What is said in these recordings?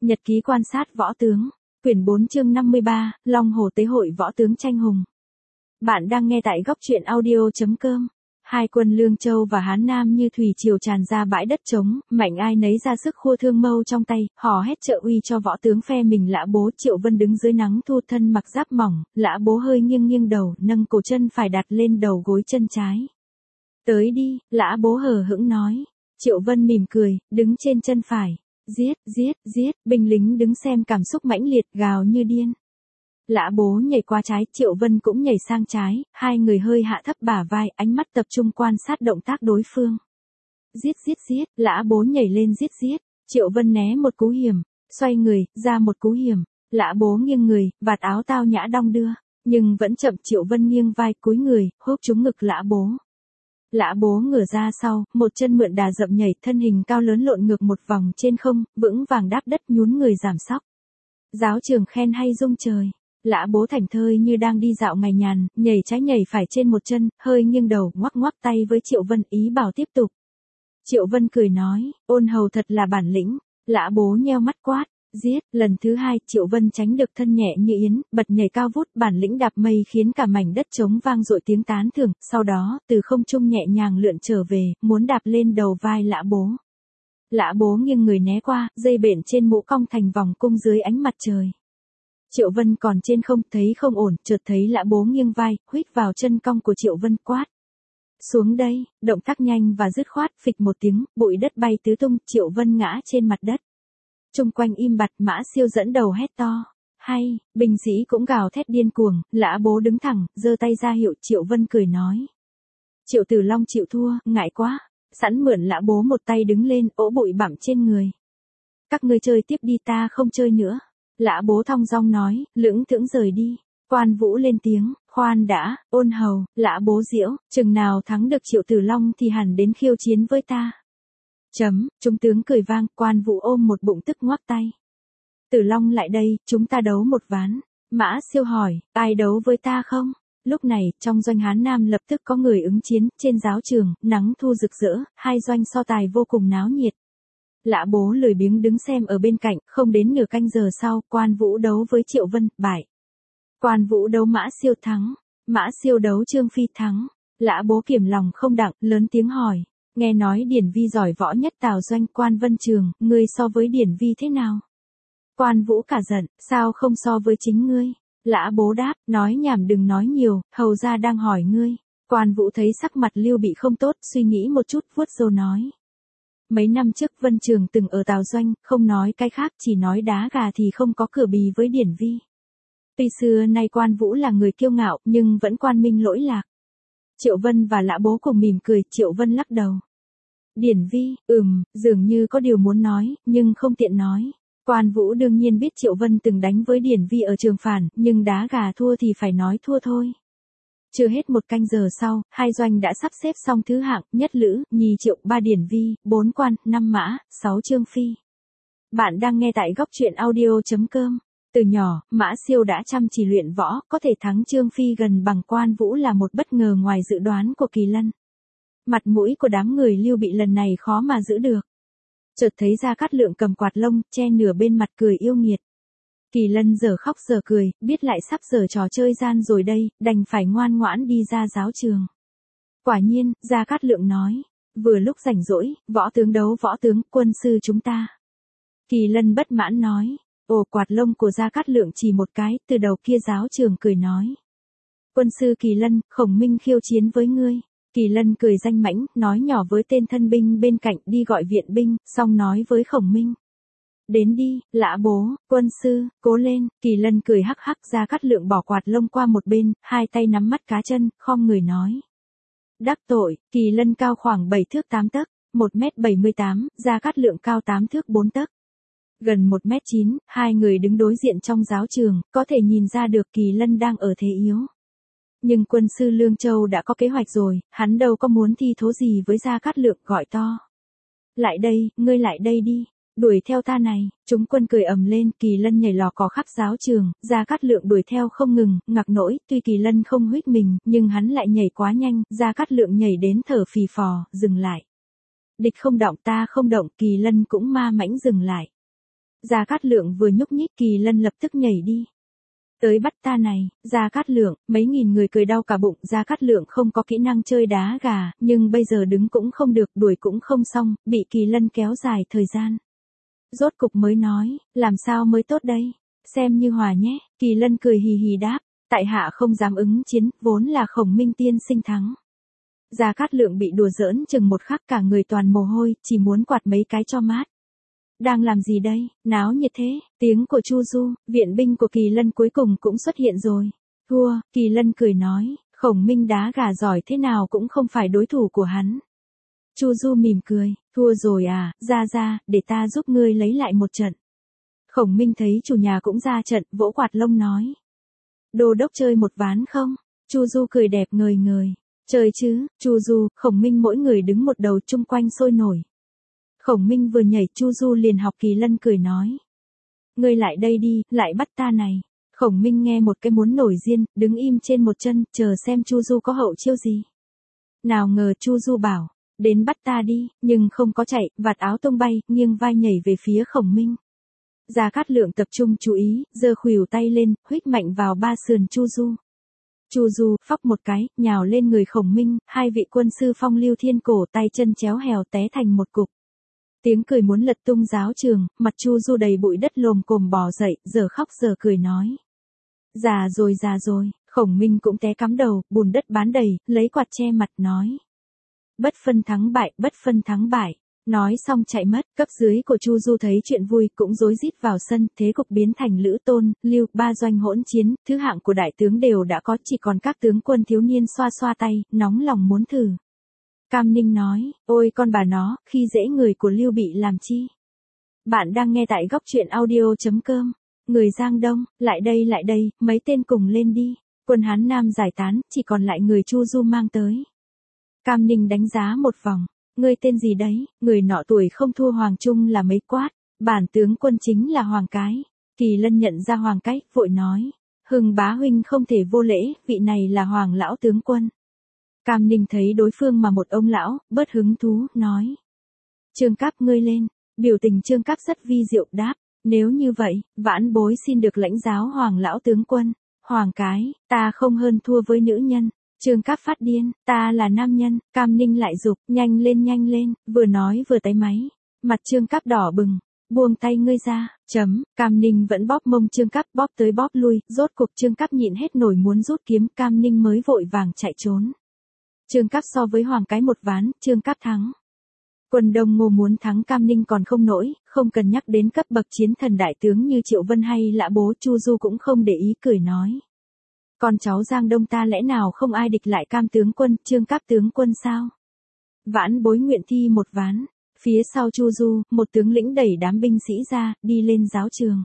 Nhật ký quan sát võ tướng, quyển 4 chương 53, Long Hồ Tế hội võ tướng tranh hùng. Bạn đang nghe tại góc truyện audio.com. Hai quân Lương Châu và Hán Nam như thủy triều tràn ra bãi đất trống, mạnh ai nấy ra sức khua thương mâu trong tay, hò hét trợ uy cho võ tướng phe mình. Lã Bố. Triệu Vân đứng dưới nắng thu thân mặc giáp mỏng, Lã Bố hơi nghiêng nghiêng đầu, nâng cổ chân phải đặt lên đầu gối chân trái. Tới đi, Lã Bố hờ hững nói. Triệu Vân mỉm cười, đứng trên chân phải. Giết, giết, giết, binh lính đứng xem cảm xúc mãnh liệt, gào như điên. Lã Bố nhảy qua trái, Triệu Vân cũng nhảy sang trái, hai người hơi hạ thấp bả vai, ánh mắt tập trung quan sát động tác đối phương. Giết, giết, giết, Lã Bố nhảy lên giết giết, Triệu Vân né một cú hiểm, xoay người, ra một cú hiểm, Lã Bố nghiêng người, vạt áo tao nhã đong đưa, nhưng vẫn chậm. Triệu Vân nghiêng vai, cúi người, húc trúng ngực Lã Bố. Lã Bố ngửa ra sau, một chân mượn đà dậm nhảy, thân hình cao lớn lộn ngược một vòng trên không, vững vàng đáp đất, nhún người giảm sóc. Giáo trường khen hay rung trời. Lã Bố thảnh thơi như đang đi dạo ngày nhàn, nhảy trái nhảy phải trên một chân, hơi nghiêng đầu, ngoắc ngoắc tay với Triệu Vân, ý bảo tiếp tục. Triệu Vân cười nói, ôn hầu thật là bản lĩnh. Lã Bố nheo mắt quát, giết. Lần thứ hai, Triệu Vân tránh được, thân nhẹ như yến, bật nhảy cao vút, bản lĩnh đạp mây khiến cả mảnh đất trống vang dội tiếng tán thưởng. Sau đó, từ không trung nhẹ nhàng lượn trở về, muốn đạp lên đầu vai Lã Bố. Lã Bố nghiêng người né qua, dây bện trên mũ cong thành vòng cung dưới ánh mặt trời. Triệu Vân còn trên không, thấy không ổn, chợt thấy Lã Bố nghiêng vai, huýt vào chân cong của Triệu Vân, quát. Xuống đây. Động tác nhanh và dứt khoát, phịch một tiếng, bụi đất bay tứ tung, Triệu Vân ngã trên mặt đất. Chung quanh im bặt, Mã Siêu dẫn đầu hét to. Hay, binh sĩ cũng gào thét điên cuồng. Lã Bố đứng thẳng, giơ tay ra hiệu. Triệu Vân cười nói. Triệu Tử Long chịu thua, ngại quá. Sẵn mượn Lã Bố một tay đứng lên, ỗ bụi bặm trên người. Các ngươi chơi tiếp đi, ta không chơi nữa. Lã Bố thong dong nói, lững thững rời đi. Quan Vũ lên tiếng, khoan đã, ôn hầu. Lã Bố giễu, chừng nào thắng được Triệu Tử Long thì hẳn đến khiêu chiến với ta. Trung tướng cười vang, Quan Vũ ôm một bụng tức ngoác tay. Tử Long lại đây, chúng ta đấu một ván. Mã Siêu hỏi, ai đấu với ta không? Lúc này, trong doanh Hán Nam lập tức có người ứng chiến. Trên giáo trường, nắng thu rực rỡ, hai doanh so tài vô cùng náo nhiệt. Lã Bố lười biếng đứng xem ở bên cạnh, không đến nửa canh giờ sau, Quan Vũ đấu với Triệu Vân, bại. Quan Vũ đấu Mã Siêu thắng. Mã Siêu đấu Trương Phi thắng. Lã Bố kiềm lòng không đặng, lớn tiếng hỏi. Nghe nói Điển Vi giỏi võ nhất Tào doanh, Quan Vân Trường, ngươi so với Điển Vi thế nào? Quan Vũ cả giận, sao không so với chính ngươi? Lã Bố đáp, nói nhảm đừng nói nhiều, hầu ra đang hỏi ngươi. Quan Vũ thấy sắc mặt Lưu Bị không tốt, suy nghĩ một chút, vuốt râu nói. Mấy năm trước Vân Trường từng ở Tào doanh, không nói cái khác, chỉ nói đá gà thì không có cửa bì với Điển Vi. Tuy xưa nay Quan Vũ là người kiêu ngạo, nhưng vẫn quan minh lỗi lạc. Triệu Vân và Lã Bố cùng mỉm cười. Triệu Vân lắc đầu. Điển Vi, dường như có điều muốn nói, nhưng không tiện nói. Quan Vũ đương nhiên biết Triệu Vân từng đánh với Điển Vi ở Trường Phản, nhưng đá gà thua thì phải nói thua thôi. Chưa hết một canh giờ sau, hai doanh đã sắp xếp xong thứ hạng, nhất Lữ, nhì Triệu, ba Điển Vi, 4 Quan, 5 Mã, 6 Trương Phi. Bạn đang nghe tại góc truyện audio.com. Từ nhỏ, Mã Siêu đã chăm chỉ luyện võ, có thể thắng Trương Phi gần bằng Quan Vũ là một bất ngờ ngoài dự đoán của Kỳ Lân. Mặt mũi của đám người Lưu Bị lần này khó mà giữ được. Chợt thấy Gia Cát Lượng cầm quạt lông, che nửa bên mặt cười yêu nghiệt. Kỳ Lân giờ khóc giờ cười, biết lại sắp giờ trò chơi gian rồi đây, đành phải ngoan ngoãn đi ra giáo trường. Quả nhiên, Gia Cát Lượng nói, vừa lúc rảnh rỗi, võ tướng đấu võ tướng, quân sư chúng ta. Kỳ Lân bất mãn nói, ồ, quạt lông của Gia Cát Lượng chỉ một cái, từ đầu kia giáo trường cười nói. Quân sư Kỳ Lân, Khổng Minh khiêu chiến với ngươi. Kỳ Lân cười danh mãnh, nói nhỏ với tên thân binh bên cạnh, đi gọi viện binh, xong nói với Khổng Minh. Đến đi, Lã Bố, quân sư, cố lên. Kỳ Lân cười hắc hắc. Gia Cát Lượng bỏ quạt lông qua một bên, hai tay nắm mắt cá chân, khom người nói. Đắc tội. Kỳ Lân cao khoảng 7 thước 8 tấc, 1m78, Gia Cát Lượng cao 8 thước 4 tấc. Gần 1m9, hai người đứng đối diện trong giáo trường, có thể nhìn ra được Kỳ Lân đang ở thế yếu. Nhưng quân sư Lương Châu đã có kế hoạch rồi, hắn đâu có muốn thi thố gì với Gia Cát Lượng, gọi to. Lại đây, ngươi lại đây đi. Đuổi theo ta này. Chúng quân cười ầm lên. Kỳ Lân nhảy lò cò khắp giáo trường, Gia Cát Lượng đuổi theo không ngừng, ngạc nỗi, tuy Kỳ Lân không huých mình, nhưng hắn lại nhảy quá nhanh, Gia Cát Lượng nhảy đến thở phì phò, dừng lại. Địch không động ta không động, Kỳ Lân cũng ma mãnh dừng lại. Gia Cát Lượng vừa nhúc nhích Kỳ Lân lập tức nhảy đi. Tới bắt ta này, Gia Cát Lượng, mấy nghìn người cười đau cả bụng. Gia Cát Lượng không có kỹ năng chơi đá gà, nhưng bây giờ đứng cũng không được, đuổi cũng không xong, bị Kỳ Lân kéo dài thời gian. Rốt cục mới nói, làm sao mới tốt đây, xem như hòa nhé. Kỳ Lân cười hì hì đáp, tại hạ không dám ứng chiến, vốn là Khổng Minh tiên sinh thắng. Gia Cát Lượng bị đùa giỡn chừng một khắc cả người toàn mồ hôi, chỉ muốn quạt mấy cái cho mát. Đang làm gì đây, náo nhiệt thế, tiếng của Chu Du, viện binh của Kỳ Lân cuối cùng cũng xuất hiện rồi. Thua, Kỳ Lân cười nói, Khổng Minh đá gà giỏi thế nào cũng không phải đối thủ của hắn. Chu Du mỉm cười, thua rồi à, ra, để ta giúp ngươi lấy lại một trận. Khổng Minh thấy chủ nhà cũng ra trận, vỗ quạt lông nói. Đô đốc chơi một ván không? Chu Du cười đẹp ngời ngời. Chơi chứ, Chu Du, Khổng Minh mỗi người đứng một đầu chung quanh sôi nổi. Khổng Minh vừa nhảy Chu Du liền học Kỳ Lân cười nói. Ngươi lại đây đi, lại bắt ta này. Khổng Minh nghe một cái muốn nổi điên, đứng im trên một chân, chờ xem Chu Du có hậu chiêu gì. Nào ngờ Chu Du bảo, đến bắt ta đi, nhưng không có chạy, vạt áo tung bay, nghiêng vai nhảy về phía Khổng Minh. Gia Cát Lượng tập trung chú ý, giơ khuỷu tay lên, huých mạnh vào ba sườn Chu Du. Chu Du, phóc một cái, nhào lên người Khổng Minh, hai vị quân sư phong lưu thiên cổ tay chân chéo hèo té thành một cục. Tiếng cười muốn lật tung giáo trường, mặt Chu Du đầy bụi đất lồm cồm bò dậy, giờ khóc giờ cười nói. Già rồi, Khổng Minh cũng té cắm đầu, bùn đất bán đầy, lấy quạt che mặt nói. Bất phân thắng bại. Nói xong chạy mất, cấp dưới của Chu Du thấy chuyện vui cũng rối rít vào sân, thế cục biến thành Lữ Tôn, Lưu, ba doanh hỗn chiến, thứ hạng của đại tướng đều đã có, chỉ còn các tướng quân thiếu niên xoa xoa tay, nóng lòng muốn thử. Cam Ninh nói, ôi con bà nó, khi dễ người của Lưu Bị làm chi? Bạn đang nghe tại góc truyện audio.com. Người Giang Đông, lại đây, mấy tên cùng lên đi. Quân Hán Nam giải tán, chỉ còn lại người Chu Du mang tới. Cam Ninh đánh giá một vòng. Ngươi tên gì đấy? Người nọ tuổi không thua Hoàng Trung là mấy quát. Bản tướng quân chính là Hoàng Cái. Kỳ Lân nhận ra Hoàng Cái, vội nói. Hưng bá huynh không thể vô lễ, vị này là Hoàng lão tướng quân. Cam Ninh thấy đối phương mà một ông lão, bớt hứng thú, nói. Trương Cáp ngươi lên. Biểu tình Trương Cáp rất vi diệu đáp. Nếu như vậy, vãn bối xin được lãnh giáo Hoàng lão tướng quân. Hoàng Cái, ta không hơn thua với nữ nhân. Trương Cáp phát điên, ta là nam nhân. Cam Ninh lại giục, nhanh lên, vừa nói vừa tay máy. Mặt Trương Cáp đỏ bừng, buông tay ngươi ra, Cam Ninh vẫn bóp mông Trương Cáp, bóp tới bóp lui, rốt cuộc Trương Cáp nhịn hết nổi muốn rút kiếm, Cam Ninh mới vội vàng chạy trốn. Trương Cáp so với Hoàng Cái một ván, Trương Cáp thắng. Quân Đông Ngô muốn thắng Cam Ninh còn không nổi, không cần nhắc đến cấp bậc chiến thần đại tướng như Triệu Vân hay Lã Bố. Chu Du cũng không để ý, cười nói. Con cháu Giang Đông ta lẽ nào không ai địch lại Cam tướng quân, Trương Cáp tướng quân sao? Vãn bối nguyện thi một ván. Phía sau Chu Du, một tướng lĩnh đẩy đám binh sĩ ra, đi lên giáo trường.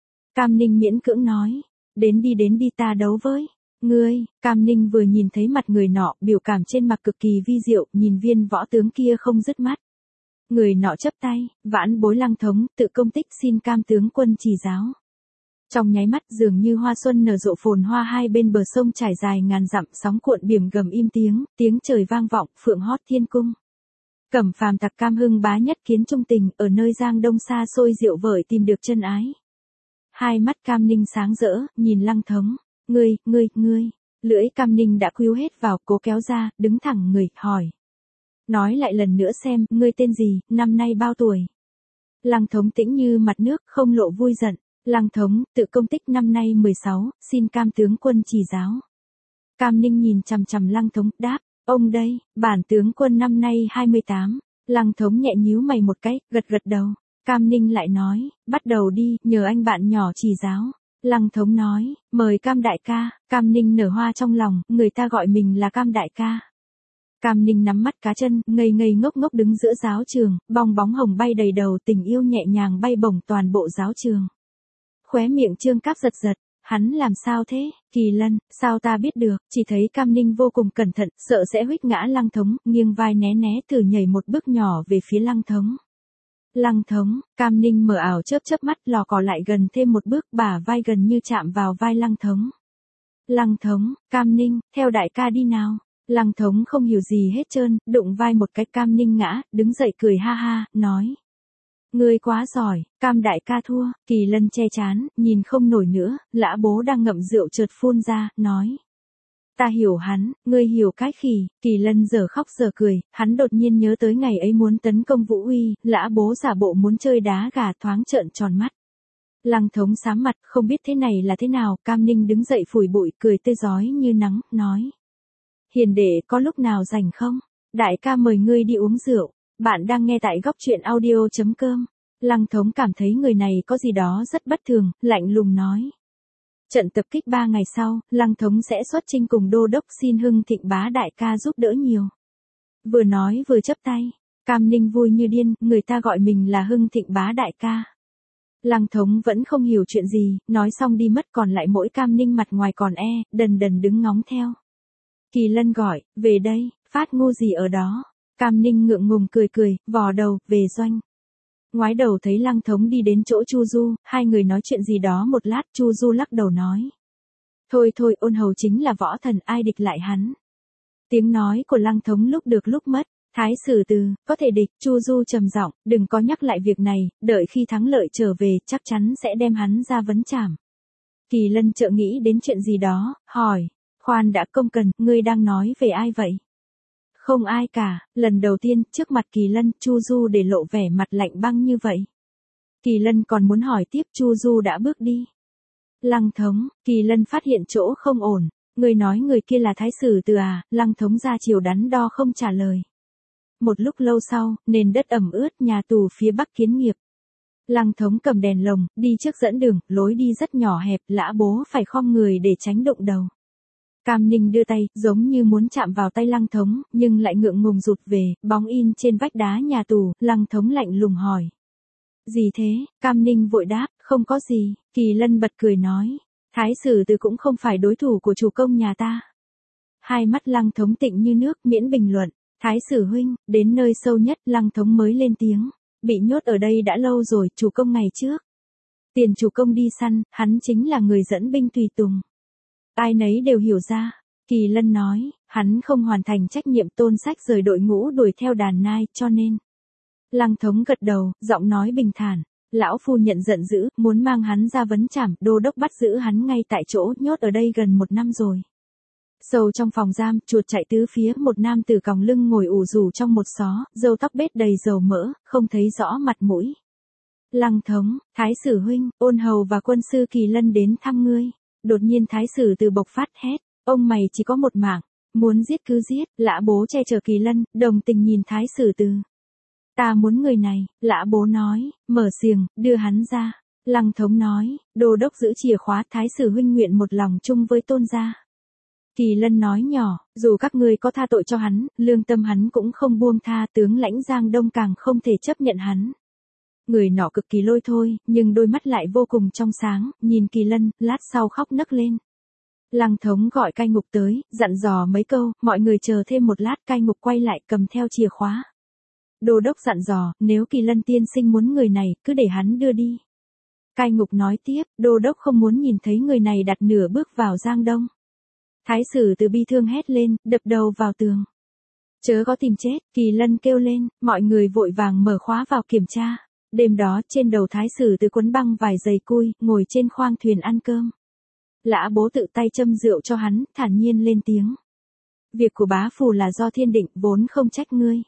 Cam Ninh miễn cưỡng nói, đến đi ta đấu với. Ngươi, Cam Ninh vừa nhìn thấy mặt người nọ, biểu cảm trên mặt cực kỳ vi diệu, nhìn viên võ tướng kia không dứt mắt. Người nọ chấp tay, vãn bối Lăng Thống, tự công tích xin Cam tướng quân chỉ giáo. Trong nháy mắt dường như hoa xuân nở rộ phồn hoa hai bên bờ sông trải dài ngàn dặm, sóng cuộn biển gầm im tiếng trời vang vọng, phượng hót thiên cung. Cẩm Phàm tặc Cam Hưng bá nhất kiến trung tình, ở nơi Giang Đông xa xôi diệu vời tìm được chân ái. Hai mắt Cam Ninh sáng rỡ, nhìn Lăng Thống, ngươi, lưỡi Cam Ninh đã quýu hết vào, cố kéo ra, đứng thẳng người, hỏi. Nói lại lần nữa xem, ngươi tên gì, năm nay bao tuổi? Lăng Thống tĩnh như mặt nước, không lộ vui giận. Lăng Thống, tự công tích năm nay 16, xin Cam tướng quân chỉ giáo. Cam Ninh nhìn chằm Lăng Thống, đáp, ông đây, bản tướng quân năm nay 28. Lăng Thống nhẹ nhíu mày một cái, gật đầu. Cam Ninh lại nói, bắt đầu đi, nhờ anh bạn nhỏ chỉ giáo. Lăng Thống nói, mời Cam đại ca. Cam Ninh nở hoa trong lòng, người ta gọi mình là Cam đại ca. Cam Ninh nắm mắt cá chân, ngây ngốc đứng giữa giáo trường, bong bóng hồng bay đầy đầu, tình yêu nhẹ nhàng bay bổng toàn bộ giáo trường. Khóe miệng Trương Cáp giật, hắn làm sao thế? Kỳ Lân, sao ta biết được? Chỉ thấy Cam Ninh vô cùng cẩn thận, sợ sẽ huých ngã Lăng Thống, nghiêng vai né thử nhảy một bước nhỏ về phía Lăng Thống. Lăng Thống, Cam Ninh mở ảo chớp mắt, lò cò lại gần thêm một bước, bả vai gần như chạm vào vai Lăng Thống. Lăng Thống, Cam Ninh, theo đại ca đi nào. Lăng Thống không hiểu gì hết trơn, đụng vai một cái, Cam Ninh ngã, đứng dậy cười ha ha, nói. Ngươi quá giỏi, Cam đại ca thua, Kỳ Lân che chán, nhìn không nổi nữa, Lã Bố đang ngậm rượu chợt phun ra, nói. Ta hiểu hắn, ngươi hiểu cái khỉ, Kỳ Lân giờ khóc giờ cười, hắn đột nhiên nhớ tới ngày ấy muốn tấn công Vũ Uy, Lã Bố giả bộ muốn chơi đá gà thoáng trợn tròn mắt. Lăng Thống xám mặt, không biết thế này là thế nào, Cam Ninh đứng dậy phủi bụi, cười tươi rói như nắng, nói. Hiền đệ có lúc nào rảnh không? Đại ca mời ngươi đi uống rượu. Bạn đang nghe tại góc truyện audio.com. Lăng Thống cảm thấy người này có gì đó rất bất thường, lạnh lùng nói. Trận tập kích 3 ngày sau, Lăng Thống sẽ xuất chinh cùng đô đốc xin Hưng Thịnh bá đại ca giúp đỡ nhiều. Vừa nói vừa chấp tay, Cam Ninh vui như điên, người ta gọi mình là Hưng Thịnh bá đại ca. Lăng Thống vẫn không hiểu chuyện gì, nói xong đi mất còn lại mỗi Cam Ninh mặt ngoài còn đần đần đứng ngóng theo. Kỳ Lân gọi, về đây, phát ngu gì ở đó. Cam Ninh ngượng ngùng cười cười, vò đầu, về doanh. Ngoái đầu thấy Lăng Thống đi đến chỗ Chu Du, hai người nói chuyện gì đó một lát, Chu Du lắc đầu nói. Thôi thôi, Ôn Hầu chính là võ thần, ai địch lại hắn. Tiếng nói của Lăng Thống lúc được lúc mất. Thái sử từ, có thể địch, Chu Du trầm giọng, đừng có nhắc lại việc này, đợi khi thắng lợi trở về, chắc chắn sẽ đem hắn ra vấn trảm. Kỳ Lân chợt nghĩ đến chuyện gì đó, hỏi, khoan đã, công cần, ngươi đang nói về ai vậy? Không ai cả, lần đầu tiên, trước mặt Kỳ Lân, Chu Du để lộ vẻ mặt lạnh băng như vậy. Kỳ Lân còn muốn hỏi tiếp, Chu Du đã bước đi. Lăng Thống, Kỳ Lân phát hiện chỗ không ổn, người nói người kia là Thái sử từ à, Lăng Thống ra chiều đắn đo không trả lời. Một lúc lâu sau, nền đất ẩm ướt nhà tù phía bắc Kiến Nghiệp. Lăng Thống cầm đèn lồng, đi trước dẫn đường, lối đi rất nhỏ hẹp, Lã Bố phải khom người để tránh đụng đầu. Cam Ninh đưa tay, giống như muốn chạm vào tay Lăng Thống, nhưng lại ngượng ngùng rụt về, bóng in trên vách đá nhà tù, Lăng Thống lạnh lùng hỏi. Gì thế? Cam Ninh vội đáp, không có gì, Kỳ Lân bật cười nói. Thái sử từ cũng không phải đối thủ của chủ công nhà ta. Hai mắt Lăng Thống tịnh như nước, miễn bình luận. Thái sử huynh, đến nơi sâu nhất, Lăng Thống mới lên tiếng. Bị nhốt ở đây đã lâu rồi, chủ công ngày trước. Tiền chủ công đi săn, hắn chính là người dẫn binh tùy tùng. Ai nấy đều hiểu ra. Kỳ Lân nói, hắn không hoàn thành trách nhiệm, Tôn Sách rời đội ngũ đuổi theo đàn nai, cho nên. Lăng Thống gật đầu, giọng nói bình thản. Lão phu nhận giận dữ, muốn mang hắn ra vấn trảm, đô đốc bắt giữ hắn ngay tại chỗ, nhốt ở đây gần 1 năm rồi. Sâu trong phòng giam, chuột chạy tứ phía, một nam tử còng lưng ngồi ủ rủ trong một xó, râu tóc bết đầy dầu mỡ, không thấy rõ mặt mũi. Lăng Thống, Thái sử huynh, Ôn Hầu và quân sư Kỳ Lân đến thăm ngươi. Đột nhiên Thái sử từ bộc phát hét, ông mày chỉ có một mạng, muốn giết cứ giết. Lã Bố che chở Kỳ Lân, đồng tình nhìn Thái sử từ. Ta muốn người này, Lã Bố nói, mở xiềng, đưa hắn ra. Lăng Thống nói, đô đốc giữ chìa khóa, Thái sử huynh nguyện một lòng chung với Tôn gia. Kỳ Lân nói nhỏ, dù các ngươi có tha tội cho hắn, lương tâm hắn cũng không buông tha, tướng lãnh Giang Đông càng không thể chấp nhận hắn. Người nọ cực kỳ lôi thôi, nhưng đôi mắt lại vô cùng trong sáng, nhìn Kỳ Lân, lát sau khóc nấc lên. Lăng Thống gọi cai ngục tới, dặn dò mấy câu, mọi người chờ thêm một lát, cai ngục quay lại cầm theo chìa khóa. Đô đốc dặn dò, nếu Kỳ Lân tiên sinh muốn người này, cứ để hắn đưa đi. Cai ngục nói tiếp, đô đốc không muốn nhìn thấy người này đặt nửa bước vào Giang Đông. Thái sử từ bi thương hét lên, đập đầu vào tường. Chớ có tìm chết, Kỳ Lân kêu lên, mọi người vội vàng mở khóa vào kiểm tra. Đêm đó, trên đầu Thái sử từ quấn băng vài dày cui, ngồi trên khoang thuyền ăn cơm. Lã Bố tự tay châm rượu cho hắn, thản nhiên lên tiếng. Việc của bá phủ là do thiên định, vốn không trách ngươi.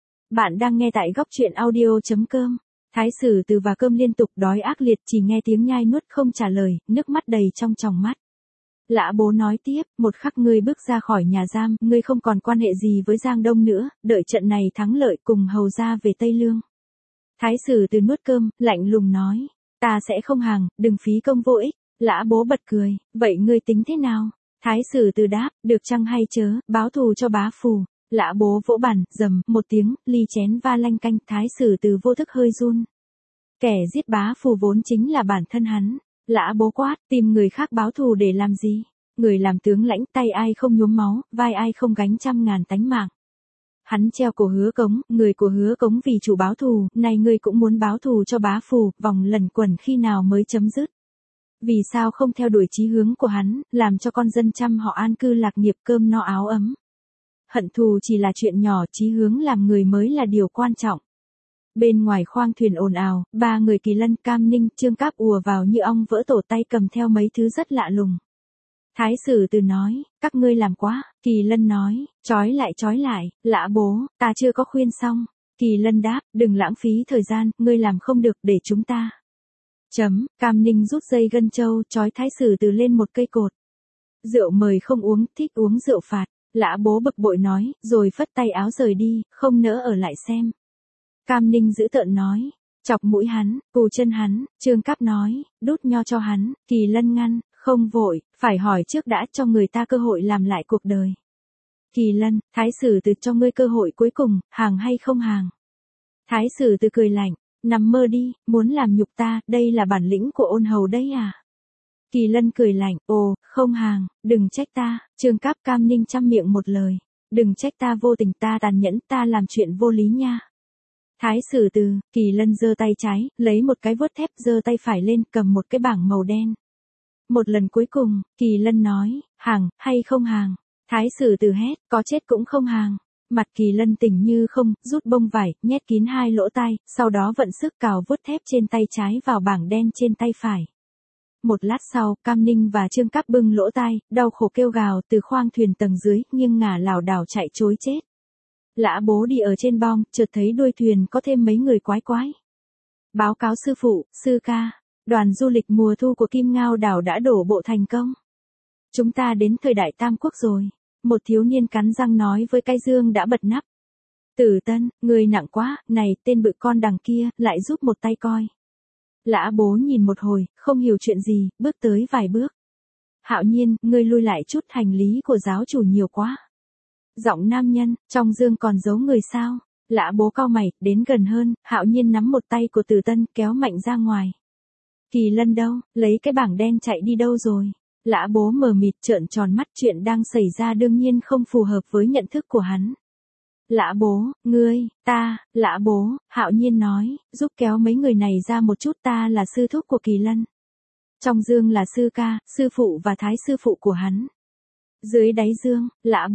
Bạn đang nghe tại góc truyện audio.com. Thái sử từ và cơm liên tục đói ác liệt, chỉ nghe tiếng nhai nuốt không trả lời, nước mắt đầy trong tròng mắt. Lã Bố nói tiếp, một khắc ngươi bước ra khỏi nhà giam, ngươi không còn quan hệ gì với Giang Đông nữa, đợi trận này thắng lợi cùng hầu ra về Tây Lương. Thái sử từ nuốt cơm, lạnh lùng nói, ta sẽ không hàng, đừng phí công vô ích. Lã Bố bật cười, vậy ngươi tính thế nào? Thái sử từ đáp, được chăng hay chớ, báo thù cho bá phủ. Lã Bố vỗ bàn, rầm, một tiếng, ly chén va lanh canh, Thái sử từ vô thức hơi run. Kẻ giết bá phủ vốn chính là bản thân hắn. Lã Bố quát, tìm người khác báo thù để làm gì? Người làm tướng lãnh, tay ai không nhuốm máu, vai ai không gánh trăm ngàn tánh mạng. Hắn treo cổ Hứa Cống, người của Hứa Cống vì chủ báo thù, này ngươi cũng muốn báo thù cho bá phủ, vòng lẩn quẩn khi nào mới chấm dứt? Vì sao không theo đuổi chí hướng của hắn, làm cho con dân trăm họ an cư lạc nghiệp, cơm no áo ấm? Hận thù chỉ là chuyện nhỏ, chí hướng làm người mới là điều quan trọng. Bên ngoài khoang thuyền ồn ào, ba người Kỳ Lân, Cam Ninh, Trương Cáp ùa vào như ong vỡ tổ, tay cầm theo mấy thứ rất lạ lùng. Thái sử từ nói, các ngươi làm quá. Kỳ Lân nói, trói lại, Lã bố, ta chưa có khuyên xong. Kỳ Lân đáp, đừng lãng phí thời gian, ngươi làm không được, để chúng ta. Cam Ninh rút dây gân trâu, trói Thái sử từ lên một cây cột. Rượu mời không uống, thích uống rượu phạt. Lã bố bực bội nói, rồi phất tay áo rời đi, không nỡ ở lại xem. Cam Ninh dữ tợn nói, chọc mũi hắn, cù chân hắn. Trương Cáp nói, đút nho cho hắn. Kỳ Lân ngăn, không vội, phải hỏi trước đã, cho người ta cơ hội làm lại cuộc đời. Kỳ Lân, Thái sử từ cho ngươi cơ hội cuối cùng, hàng hay không hàng? Thái sử từ cười lạnh, nằm mơ đi, muốn làm nhục ta, đây là bản lĩnh của ôn hầu đấy à? Kỳ Lân cười lạnh, ồ, không hàng, đừng trách ta. Trương Cáp, Cam Ninh chăm miệng một lời, đừng trách ta vô tình, ta tàn nhẫn, ta làm chuyện vô lý nha. Thái sử từ, Kỳ Lân giơ tay trái, lấy một cái vuốt thép, giơ tay phải lên, cầm một cái bảng màu đen. Một lần cuối cùng, Kỳ Lân nói, hàng, hay không hàng? Thái sử từ hét, có chết cũng không hàng. Mặt Kỳ Lân tỉnh như không, rút bông vải, nhét kín hai lỗ tai, sau đó vận sức cào vuốt thép trên tay trái vào bảng đen trên tay phải. Một lát sau, Cam Ninh và Trương Cáp bưng lỗ tai, đau khổ kêu gào từ khoang thuyền tầng dưới, nghiêng ngả lảo đảo chạy trối chết. Lã bố đi ở trên bong, chợt thấy đuôi thuyền có thêm mấy người quái quái. Báo cáo sư phụ, sư ca, đoàn du lịch mùa thu của Kim Ngao đảo đã đổ bộ thành công. Chúng ta đến thời đại Tam Quốc rồi. Một thiếu niên cắn răng nói với cái dương đã bật nắp. Tử Tân, người nặng quá, này, tên bự con đằng kia, lại giúp một tay coi. Lã bố nhìn một hồi, không hiểu chuyện gì, bước tới vài bước. Hạo Nhiên, ngươi lui lại chút, hành lý của giáo chủ nhiều quá. Giọng nam nhân, trong dương còn giấu người sao? Lã bố cau mày, đến gần hơn, Hạo Nhiên nắm một tay của Tử Tân, kéo mạnh ra ngoài. Kỳ Lân đâu, lấy cái bảng đen chạy đi đâu rồi? Lã bố mờ mịt trợn tròn mắt, chuyện đang xảy ra đương nhiên không phù hợp với nhận thức của hắn. Lã bố, ngươi, ta, Lã bố, Hạo Nhiên nói, giúp kéo mấy người này ra một chút, ta là sư thúc của Kỳ Lân. Trong dương là sư ca, sư phụ và thái sư phụ của hắn. Dưới đáy dương,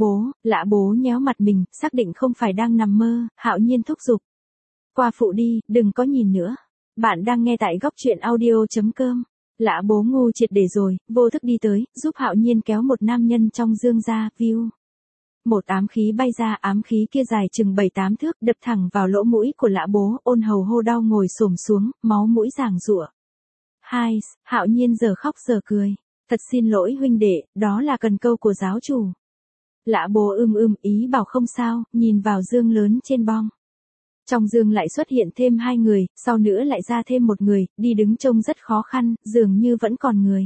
Lã bố nhéo mặt mình, xác định không phải đang nằm mơ, Hạo Nhiên thúc giục. Qua phụ đi, đừng có nhìn nữa. Bạn đang nghe tại góc truyện audio.com. Lã bố ngu triệt để rồi, vô thức đi tới, giúp Hạo Nhiên kéo một nam nhân trong dương ra, view. Một ám khí bay ra, ám khí kia dài chừng 7-8 thước, đập thẳng vào lỗ mũi của Lã bố, ôn hầu hô đau ngồi xổm xuống, máu mũi giảng giụa. Hai, Hạo Nhiên giờ khóc giờ cười. Thật xin lỗi huynh đệ, đó là cần câu của giáo chủ. Lã bố ý bảo không sao, nhìn vào dương lớn trên bong. Trong dương lại xuất hiện thêm 2 người, sau nữa lại ra thêm một người, đi đứng trông rất khó khăn, dường như vẫn còn người.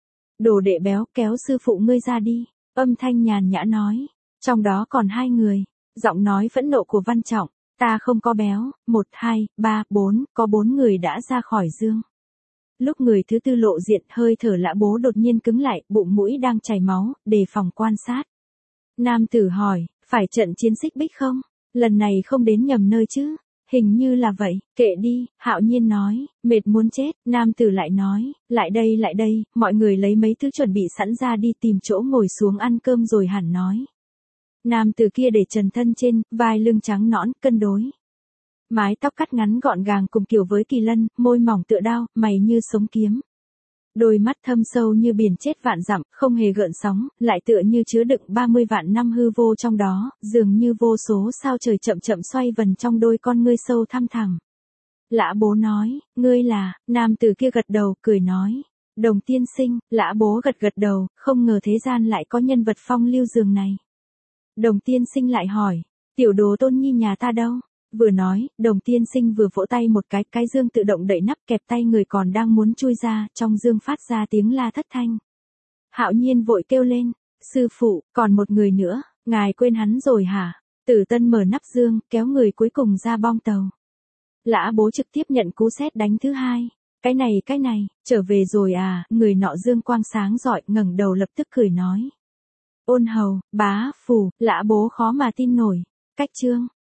Đồ đệ béo, kéo sư phụ ngươi ra đi, âm thanh nhàn nhã nói. Trong đó còn 2 người, giọng nói phẫn nộ của Văn Trọng, ta không có béo, 1, 2, 3, 4, có 4 người đã ra khỏi dương. Lúc người thứ tư lộ diện, hơi thở Lã bố đột nhiên cứng lại, bụng mũi đang chảy máu, đề phòng quan sát. Nam tử hỏi, phải trận chiến xích bích không? Lần này không đến nhầm nơi chứ? Hình như là vậy, kệ đi, Hạo Nhiên nói, mệt muốn chết. Nam tử lại nói, lại đây, mọi người lấy mấy thứ chuẩn bị sẵn ra đi, tìm chỗ ngồi xuống ăn cơm rồi hẳn nói. Nam tử kia để trần thân trên, vai lưng trắng nõn, cân đối. Mái tóc cắt ngắn gọn gàng cùng kiểu với Kỳ Lân, môi mỏng tựa đao, mày như sống kiếm. Đôi mắt thâm sâu như biển chết vạn dặm, không hề gợn sóng, lại tựa như chứa đựng 30 vạn năm hư vô trong đó, dường như vô số sao trời chậm chậm xoay vần trong đôi con ngươi sâu thăm thẳm. Lã bố nói, ngươi là, nam tử kia gật đầu, cười nói. Đồng tiên sinh, Lã bố gật đầu, không ngờ thế gian lại có nhân vật phong lưu giường này. Đồng tiên sinh lại hỏi, tiểu đồ Tôn Nhi nhà ta đâu? Vừa nói, đồng tiên sinh vừa vỗ tay một cái dương tự động đậy nắp, kẹp tay người còn đang muốn chui ra, trong dương phát ra tiếng la thất thanh. Hạo Nhiên vội kêu lên, sư phụ, còn một người nữa, ngài quên hắn rồi hả? Tử Tân mở nắp dương, kéo người cuối cùng ra bong tàu. Lã bố trực tiếp nhận cú sét đánh thứ 2. Cái này, trở về rồi à? Người nọ dương quang sáng rọi, ngẩng đầu lập tức cười nói. Ôn hầu, bá phủ, Lã bố khó mà tin nổi. Cách chương